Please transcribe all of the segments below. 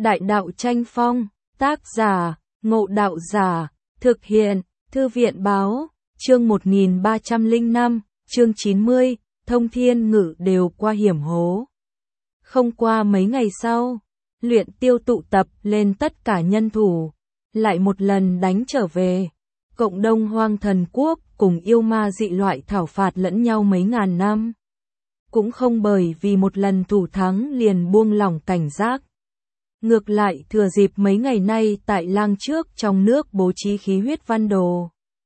Đại đạo tranh phong, tác giả, Ngộ Đạo Giả, thực hiện, Thư viện báo, chương 1305, chương 90, thông thiên ngự đều qua hiểm hố. Không qua mấy ngày sau, Luyện Tiêu tụ tập lên tất cả nhân thủ, lại một lần đánh trở về. Cộng Đông Hoang Thần Quốc cùng yêu ma dị loại thảo phạt lẫn nhau mấy ngàn năm. Cũng không bởi vì một lần thủ thắng liền buông lỏng cảnh giác. Ngược lại thừa dịp mấy ngày nay tại lang trước trong nước bố trí khí huyết văn đồ.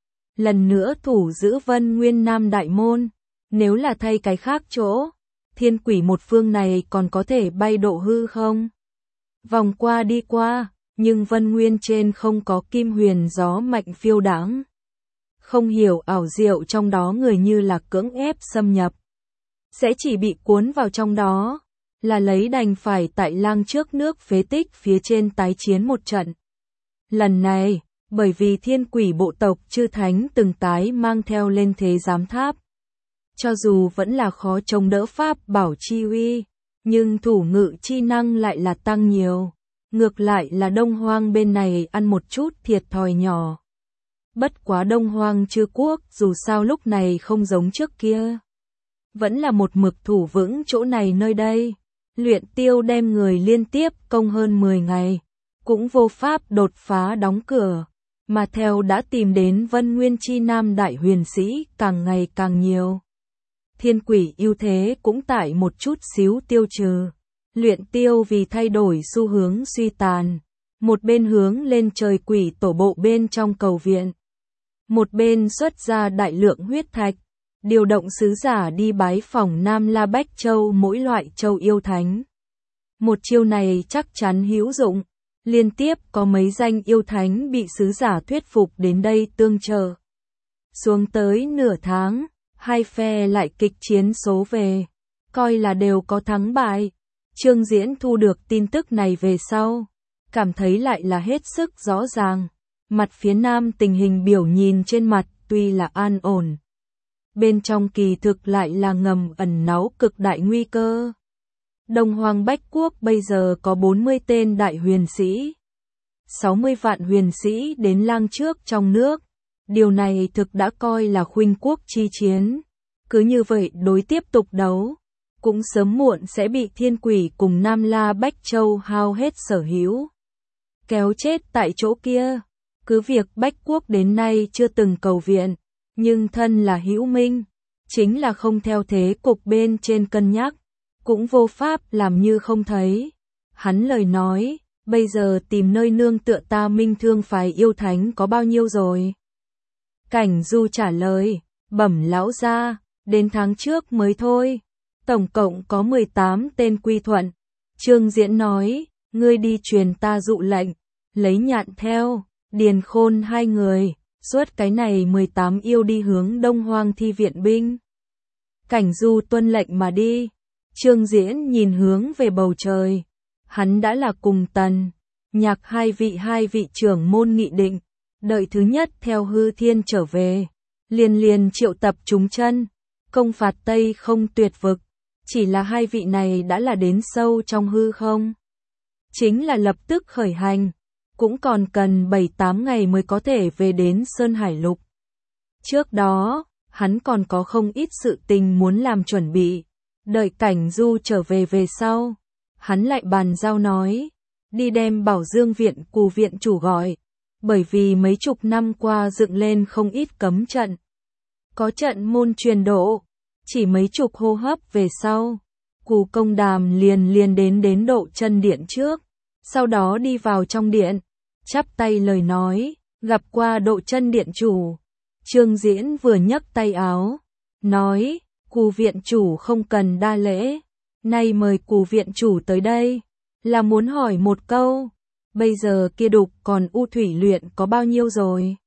Lần nữa thủ giữ Vân Nguyên Nam Đại Môn, nếu là thay cái khác chỗ, thiên quỷ một phương này còn có thể bay độ hư không? Vòng qua đi qua, nhưng Vân Nguyên trên không có kim huyền gió mạnh phiêu đãng. Không hiểu ảo diệu trong đó người như là cưỡng ép xâm nhập. Sẽ chỉ bị cuốn vào trong đó, là lấy đành phải tại lang trước nước phế tích phía trên tái chiến một trận. Lần này, bởi vì thiên quỷ bộ tộc chư thánh từng tái mang theo lên thế giám tháp. Cho dù vẫn là khó chống đỡ pháp bảo chi uy, nhưng thủ ngự chi năng lại là tăng nhiều. Ngược lại là Đông Hoang bên này ăn một chút thiệt thòi nhỏ. Bất quá Đông Hoang chư quốc dù sao lúc này không giống trước kia. Vẫn là một mực thủ vững chỗ này nơi đây. Luyện Tiêu đem người liên tiếp công hơn 10 ngày. Cũng vô pháp đột phá đóng cửa. Mà theo đã tìm đến Vân Nguyên chi Nam Đại huyền sĩ càng ngày càng nhiều. Thiên quỷ ưu thế cũng tại một chút xíu tiêu trừ. Luyện Tiêu vì thay đổi xu hướng suy tàn. Một bên hướng lên trời quỷ tổ bộ bên trong cầu viện. Một bên xuất ra đại lượng huyết thạch. Điều động sứ giả đi bái phỏng Nam La Bách Châu mỗi loại châu yêu thánh. Một chiêu này chắc chắn hữu dụng. Liên tiếp có mấy danh yêu thánh bị sứ giả thuyết phục đến đây tương trợ. Xuống tới nửa tháng, hai phe lại kịch chiến số về. Coi là đều có thắng bại. Trương Diễn thu được tin tức này về sau. Cảm thấy lại là hết sức rõ ràng. Mặt phía nam tình hình biểu nhìn trên mặt tuy là an ổn. Bên trong kỳ thực lại là ngầm ẩn náu cực đại nguy cơ. Đông Hoang Bách Quốc bây giờ có 40 tên đại huyền sĩ. 60 vạn huyền sĩ đến lang trước trong nước. Điều này thực đã coi là khuynh quốc chi chiến. Cứ như vậy đối tiếp tục đấu. Cũng sớm muộn sẽ bị thiên quỷ cùng Nam La Bách Châu hao hết sở hữu. Kéo chết tại chỗ kia. Cứ việc Bách Quốc đến nay chưa từng cầu viện. Nhưng thân là hữu minh. Chính là không theo thế cục bên trên cân nhắc. Cũng vô pháp làm như không thấy. Hắn lời nói, bây giờ tìm nơi nương tựa ta Minh Thương phái yêu thánh có bao nhiêu rồi? Cảnh Du trả lời, bẩm lão gia, đến tháng trước mới thôi. Tổng cộng có 18 tên quy thuận. Trương Diễn nói, ngươi đi truyền ta dụ lệnh, lấy Nhạn theo, Điền Khôn hai người, suốt cái này 18 yêu đi hướng Đông Hoang thi viện binh. Cảnh Du tuân lệnh mà đi. Trương Diễn nhìn hướng về bầu trời. Hắn đã là cùng Tần, Nhạc hai vị trưởng môn nghị định. Đợi thứ nhất theo hư thiên trở về. Liền triệu tập chúng chân. Công phạt Tây không tuyệt vực. Chỉ là hai vị này đã là đến sâu trong hư không. Chính là lập tức khởi hành. Cũng còn cần 7-8 ngày mới có thể về đến Sơn Hải Lục. Trước đó, hắn còn có không ít sự tình muốn làm chuẩn bị. Đợi Cảnh Du trở về sau, hắn lại bàn giao nói, đi đem Bảo Dương viện Cù viện chủ gọi, bởi vì mấy chục năm qua dựng lên không ít cấm trận. Có trận môn truyền độ, chỉ mấy chục hô hấp về sau, Cù Công Đàm liền đến Độ Chân Điện trước, sau đó đi vào trong điện, chắp tay lời nói, gặp qua Độ Chân Điện chủ. Trương Diễn vừa nhấc tay áo, nói, Cù viện chủ không cần đa lễ, nay mời Cù viện chủ tới đây, là muốn hỏi một câu, bây giờ kia đục còn u thủy luyện có bao nhiêu rồi?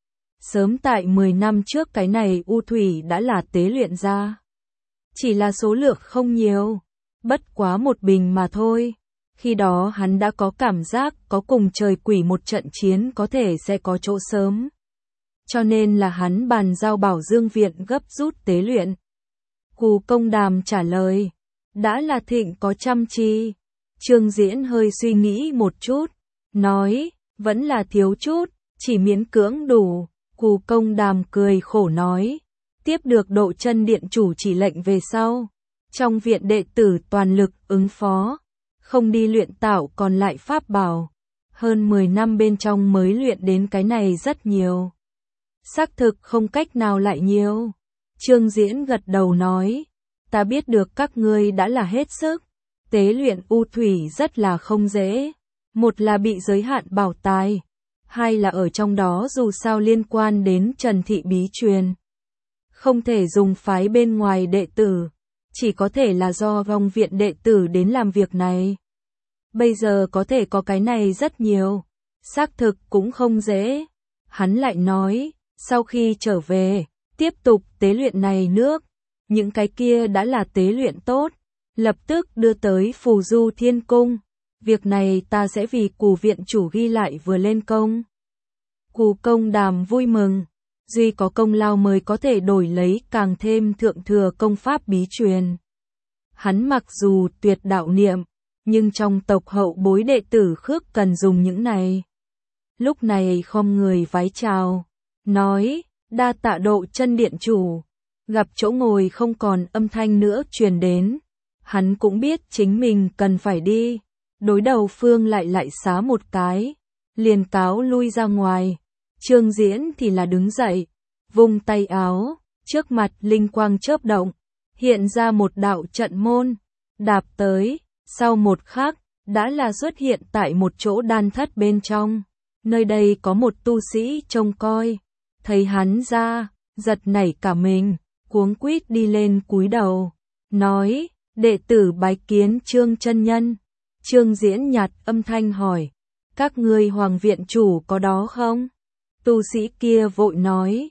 Sớm tại 10 năm trước cái này u thủy đã là tế luyện ra. Chỉ là số lượng không nhiều, bất quá một bình mà thôi. Khi đó hắn đã có cảm giác có cùng trời quỷ một trận chiến có thể sẽ có chỗ sớm. Cho nên là hắn bàn giao Bảo Dương viện gấp rút tế luyện. Cù Công Đàm trả lời, đã là thịnh có chăm chi, Trương Diễn hơi suy nghĩ một chút, nói, vẫn là thiếu chút, chỉ miễn cưỡng đủ. Cù Công Đàm cười khổ nói, tiếp được Độ Chân điện chủ chỉ lệnh về sau, trong viện đệ tử toàn lực ứng phó, không đi luyện tạo còn lại pháp bảo. Hơn 10 năm bên trong mới luyện đến cái này rất nhiều. Xác thực không cách nào lại nhiều. Trương Diễn gật đầu nói, ta biết được các ngươi đã là hết sức. Tế luyện u thủy rất là không dễ. Một là bị giới hạn bảo tài, hai là ở trong đó dù sao liên quan đến Trần Thị bí truyền. Không thể dùng phái bên ngoài đệ tử, chỉ có thể là do vong viện đệ tử đến làm việc này. Bây giờ có thể có cái này rất nhiều, xác thực cũng không dễ. Hắn lại nói, sau khi trở về, tiếp tục tế luyện này nước, những cái kia đã là tế luyện tốt, lập tức đưa tới Phù Du Thiên Cung. Việc này ta sẽ vì Cù viện chủ ghi lại vừa lên công. Cù Công Đàm vui mừng, duy có công lao mới có thể đổi lấy càng thêm thượng thừa công pháp bí truyền. Hắn mặc dù tuyệt đạo niệm, nhưng trong tộc hậu bối đệ tử khước cần dùng những này. Lúc này khom người vái chào, nói, đa tạ Độ Chân điện chủ. Gặp chỗ ngồi không còn âm thanh nữa truyền đến. Hắn cũng biết chính mình cần phải đi. Đối đầu phương lại xá một cái, liền cáo lui ra ngoài. Trương Diễn thì là đứng dậy, vung tay áo, trước mặt linh quang chớp động, hiện ra một đạo trận môn, đạp tới, sau một khắc, đã là xuất hiện tại một chỗ đan thất bên trong. Nơi đây có một tu sĩ trông coi, thấy hắn ra, giật nảy cả mình, cuống quýt đi lên cúi đầu, nói, đệ tử bái kiến Trương chân nhân. Trương Diễn nhạt âm thanh hỏi, các ngươi Hoàng viện chủ có đó không? Tu sĩ kia vội nói,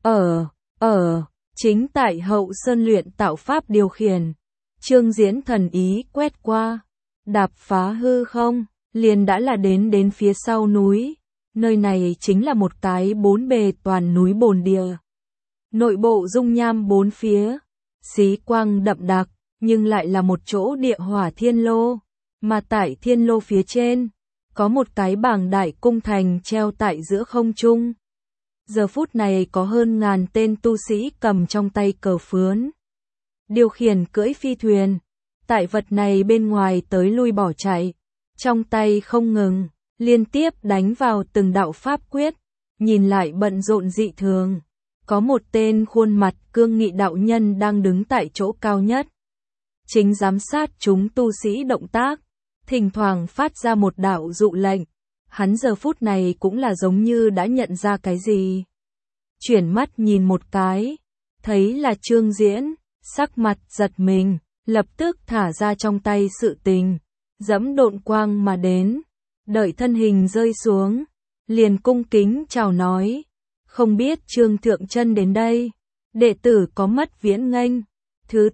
chính tại Hậu Sơn luyện tạo pháp điều khiển. Trương Diễn thần ý quét qua, đạp phá hư không, liền đã là đến phía sau núi. Nơi này chính là một cái bốn bề toàn núi bồn địa. Nội bộ dung nham bốn phía, xí quang đậm đặc, nhưng lại là một chỗ địa hỏa thiên lô. Mà tại thiên lô phía trên, có một cái bảng đại cung thành treo tại giữa không trung. Giờ phút này có hơn ngàn tên tu sĩ cầm trong tay cờ phướn, điều khiển cưỡi phi thuyền, tại vật này bên ngoài tới lui bỏ chạy, trong tay không ngừng, liên tiếp đánh vào từng đạo pháp quyết, nhìn lại bận rộn dị thường. Có một tên khuôn mặt cương nghị đạo nhân đang đứng tại chỗ cao nhất, chính giám sát chúng tu sĩ động tác, thỉnh thoảng phát ra một đạo dụ lệnh. Hắn giờ phút này cũng là giống như đã nhận ra cái gì. Chuyển mắt nhìn một cái, thấy là Trương Diễn, sắc mặt giật mình, lập tức thả ra trong tay sự tình, dẫm độn quang mà đến, đợi thân hình rơi xuống, liền cung kính chào nói, không biết Trương thượng chân đến đây, đệ tử có mất viễn nghênh, thứ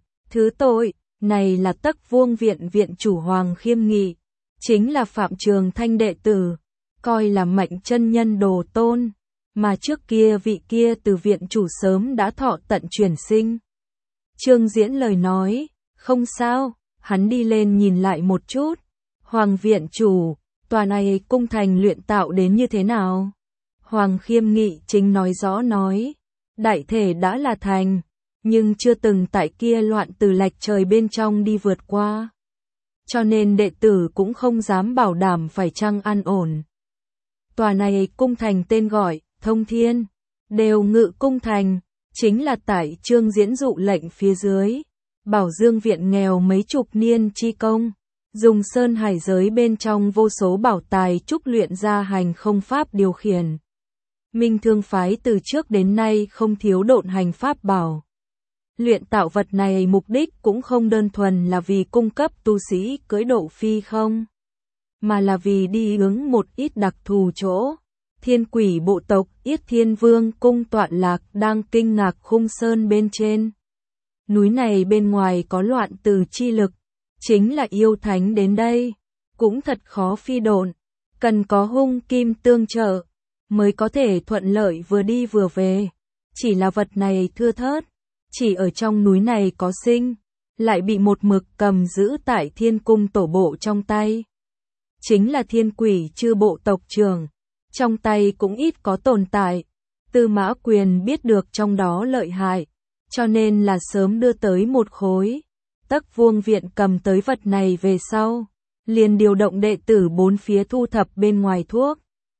tội, này là Tấc Vuông viện viện chủ Hoàng Khiêm Nghị, chính là Phạm Trường Thanh đệ tử, coi là Mạnh chân nhân đồ tôn, mà trước kia vị kia từ viện chủ sớm đã thọ tận chuyển sinh. Trương Diễn lời nói, không sao, hắn đi lên nhìn lại một chút, Hoàng viện chủ, tòa này cung thành luyện tạo đến như thế nào? Hoàng Khiêm Nghị chính nói rõ nói, đại thể đã là thành, nhưng chưa từng tại kia loạn từ lạch trời bên trong đi vượt qua. Cho nên đệ tử cũng không dám bảo đảm phải chăng an ổn. Tòa này cung thành tên gọi, Thông Thiên, đều ngự cung thành, chính là tại Trương Diễn dụ lệnh phía dưới. Bảo Dương viện nghèo mấy chục niên chi công, dùng sơn hải giới bên trong vô số bảo tài trúc luyện ra hành không pháp điều khiển. Minh Thương phái từ trước đến nay không thiếu độn hành pháp bảo. Luyện tạo vật này mục đích cũng không đơn thuần là vì cung cấp tu sĩ cưỡi độ phi không, mà là vì đi hướng một ít đặc thù chỗ. Thiên quỷ bộ tộc Yết Thiên Vương cung tọa lạc đang kinh ngạc khung sơn bên trên. Núi này bên ngoài có loạn từ chi lực, chính là yêu thánh đến đây, cũng thật khó phi độn, cần có hung kim tương trợ, mới có thể thuận lợi vừa đi vừa về. Chỉ là vật này thưa thớt, chỉ ở trong núi này có sinh, lại bị một mực cầm giữ tại thiên cung tổ bộ trong tay. Chính là thiên quỷ chư bộ tộc trưởng, trong tay cũng ít có tồn tại. Tư Mã Quyền biết được trong đó lợi hại, cho nên là sớm đưa tới một khối. Tắc Vuông Viện cầm tới vật này về sau, liền điều động đệ tử bốn phía thu thập bên ngoài thuốc.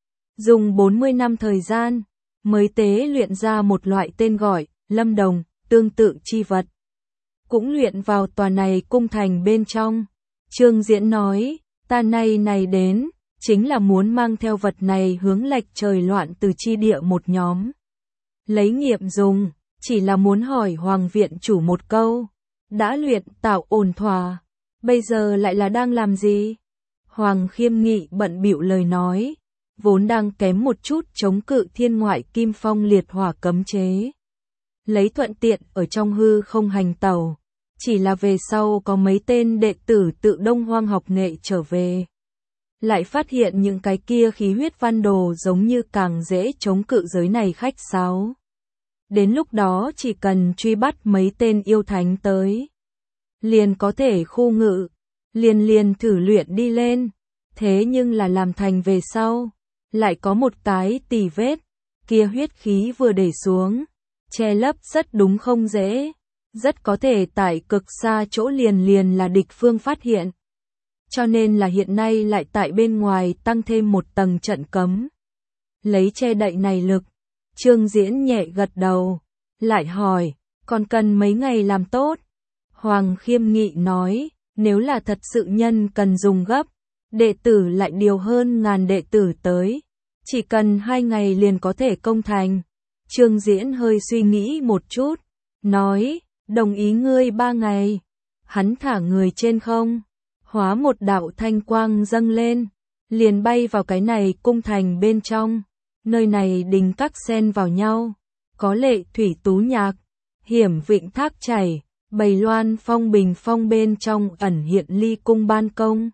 Dùng 40 năm thời gian, mới tế luyện ra một loại tên gọi, Lâm Đồng, tương tự chi vật. Cũng luyện vào tòa này cung thành bên trong. Trương Diễn nói, ta này đến, chính là muốn mang theo vật này hướng lệch trời loạn từ chi địa một nhóm. Lấy nghiệm dùng, chỉ là muốn hỏi Hoàng viện chủ một câu. Đã luyện tạo ổn thỏa, bây giờ lại là đang làm gì? Hoàng Khiêm Nghị bận bịu lời nói, vốn đang kém một chút chống cự thiên ngoại kim phong liệt hỏa cấm chế. Lấy thuận tiện ở trong hư không hành tẩu, chỉ là về sau có mấy tên đệ tử tự Đông Hoang học nghệ trở về. Lại phát hiện những cái kia khí huyết văn đồ giống như càng dễ chống cự giới này khách sáo. Đến lúc đó chỉ cần truy bắt mấy tên yêu thánh tới, liền có thể khu ngự, liền thử luyện đi lên. Thế nhưng là làm thành về sau, lại có một cái tì vết, kia huyết khí vừa để xuống, che lấp rất đúng không dễ, rất có thể tại cực xa chỗ liền là địch phương phát hiện. Cho nên là hiện nay lại tại bên ngoài tăng thêm một tầng trận cấm. Lấy che đậy này lực, Trương Diễn nhẹ gật đầu, lại hỏi, còn cần mấy ngày làm tốt? Hoàng Khiêm Nghị nói, nếu là thật sự nhân cần dùng gấp, đệ tử lại điều hơn 1000 đệ tử tới, chỉ cần 2 ngày liền có thể công thành. Trương Diễn hơi suy nghĩ một chút, nói, đồng ý ngươi 3 ngày. Hắn thả người trên không, hóa một đạo thanh quang dâng lên, liền bay vào cái này cung thành bên trong. Nơi này đình các xen vào nhau, có lệ thủy tú nhạc, hiểm vịnh thác chảy, bầy loan phong bình phong bên trong ẩn hiện ly cung ban công.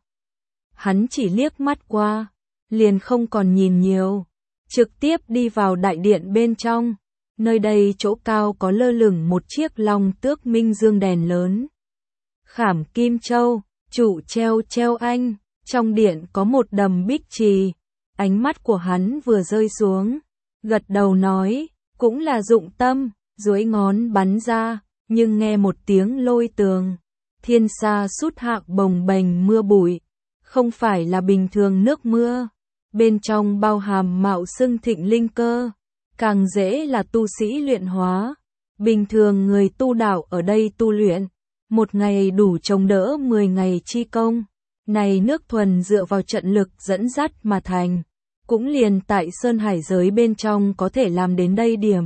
Hắn chỉ liếc mắt qua, liền không còn nhìn nhiều, trực tiếp đi vào đại điện bên trong. Nơi đây chỗ cao có lơ lửng một chiếc long tước minh dương đèn lớn. Khảm kim châu, trụ treo anh, trong điện có một đầm bích trì. Ánh mắt của hắn vừa rơi xuống, gật đầu nói, cũng là dụng tâm, duỗi ngón bắn ra, nhưng nghe một tiếng lôi tường. Thiên sa sút hạ bồng bềnh mưa bụi, không phải là bình thường nước mưa, bên trong bao hàm mạo xưng thịnh linh cơ, càng dễ là tu sĩ luyện hóa. Bình thường người tu đạo ở đây tu luyện, một ngày đủ chống đỡ 10 ngày chi công. Này nước thuần dựa vào trận lực dẫn dắt mà thành, cũng liền tại Sơn Hải giới bên trong có thể làm đến đây điểm.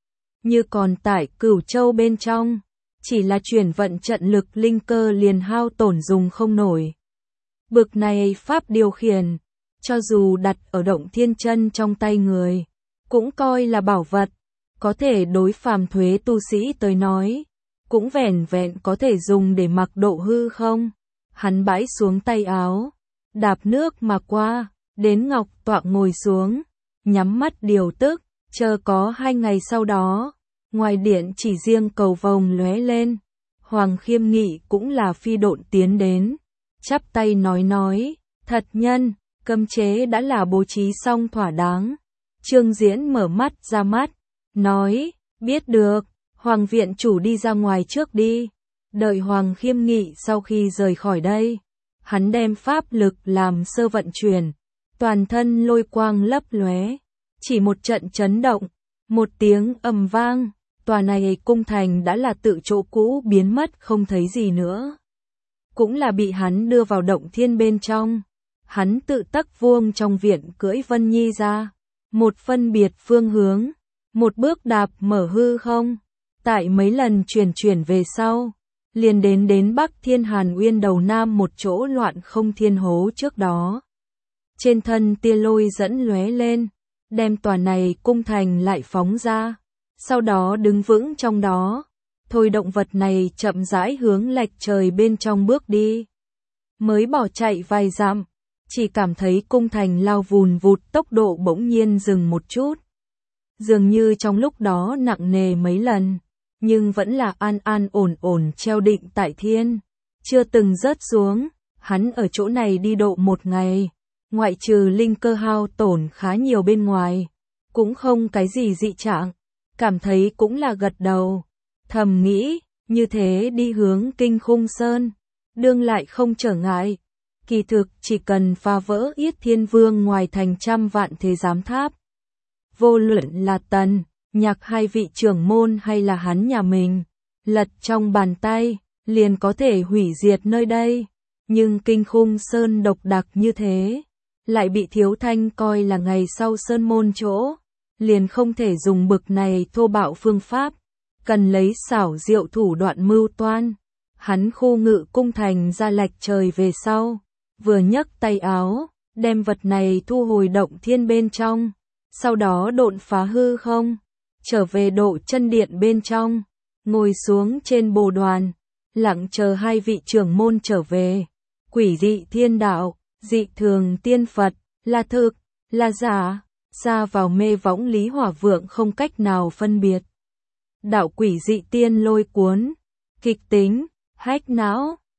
Như còn tại Cửu Châu bên trong, chỉ là chuyển vận trận lực linh cơ liền hao tổn dùng không nổi. Bực này pháp điều khiển, cho dù đặt ở Động Thiên Chân trong tay người, cũng coi là bảo vật, có thể đối phàm thuế tu sĩ tới nói, cũng vẻn vẹn có thể dùng để mặc độ hư không. Hắn bãi xuống tay áo, đạp nước mà qua, đến ngọc tọa ngồi xuống, nhắm mắt điều tức, chờ có 2 ngày sau đó, ngoài điện chỉ riêng cầu vồng lóe lên. Hoàng Khiêm Nghị cũng là phi độn tiến đến, chắp tay nói, thật nhân, cấm chế đã là bố trí xong thỏa đáng. Trương Diễn mở mắt ra mắt, nói, biết được, Hoàng viện chủ đi ra ngoài trước đi. Đợi Hoàng Khiêm Nghị sau khi rời khỏi đây, hắn đem pháp lực làm sơ vận chuyển, toàn thân lôi quang lấp lóe, chỉ một trận chấn động, một tiếng ầm vang, tòa này cung thành đã là tự chỗ cũ biến mất không thấy gì nữa. Cũng là bị hắn đưa vào động thiên bên trong, hắn tự Tắc Vuông trong viện cưỡi Vân Nhi ra, một phân biệt phương hướng, một bước đạp mở hư không, tại mấy lần chuyển về sau. Liền đến Bắc Thiên Hàn Uyên đầu nam một chỗ loạn không thiên hố trước đó. Trên thân tia lôi dẫn lóe lên, đem tòa này cung thành lại phóng ra, sau đó đứng vững trong đó, thôi động vật này chậm rãi hướng lệch trời bên trong bước đi. Mới bỏ chạy vài dặm, chỉ cảm thấy cung thành lao vùn vụt, tốc độ bỗng nhiên dừng một chút. Dường như trong lúc đó nặng nề mấy lần, nhưng vẫn là an an ổn ổn treo định tại thiên, chưa từng rớt xuống. Hắn ở chỗ này đi độ 1 ngày, ngoại trừ linh cơ hao tổn khá nhiều bên ngoài, cũng không cái gì dị trạng, cảm thấy cũng là gật đầu, thầm nghĩ, như thế đi hướng Kinh Khung Sơn, đương lại không trở ngại. Kỳ thực chỉ cần phá vỡ Yết Thiên Vương ngoài thành trăm vạn thế giám tháp, vô luận là Tần, Nhạc hai vị trưởng môn hay là hắn nhà mình, lật trong bàn tay, liền có thể hủy diệt nơi đây. Nhưng Kinh Khung Sơn độc đặc như thế, lại bị Thiếu Thanh coi là ngày sau sơn môn chỗ, liền không thể dùng bực này thô bạo phương pháp, cần lấy xảo diệu thủ đoạn mưu toan. Hắn khu ngự cung thành ra lệch trời về sau, vừa nhấc tay áo, đem vật này thu hồi động thiên bên trong, sau đó độn phá hư không, trở về độ chân điện bên trong, ngồi xuống trên bồ đoàn, lặng chờ hai vị trưởng môn trở về. Quỷ dị thiên đạo, dị thường tiên Phật, là thực, là giả, ra vào mê võng Lý Hỏa Vượng không cách nào phân biệt. Đạo quỷ dị tiên lôi cuốn, kịch tính, hách não,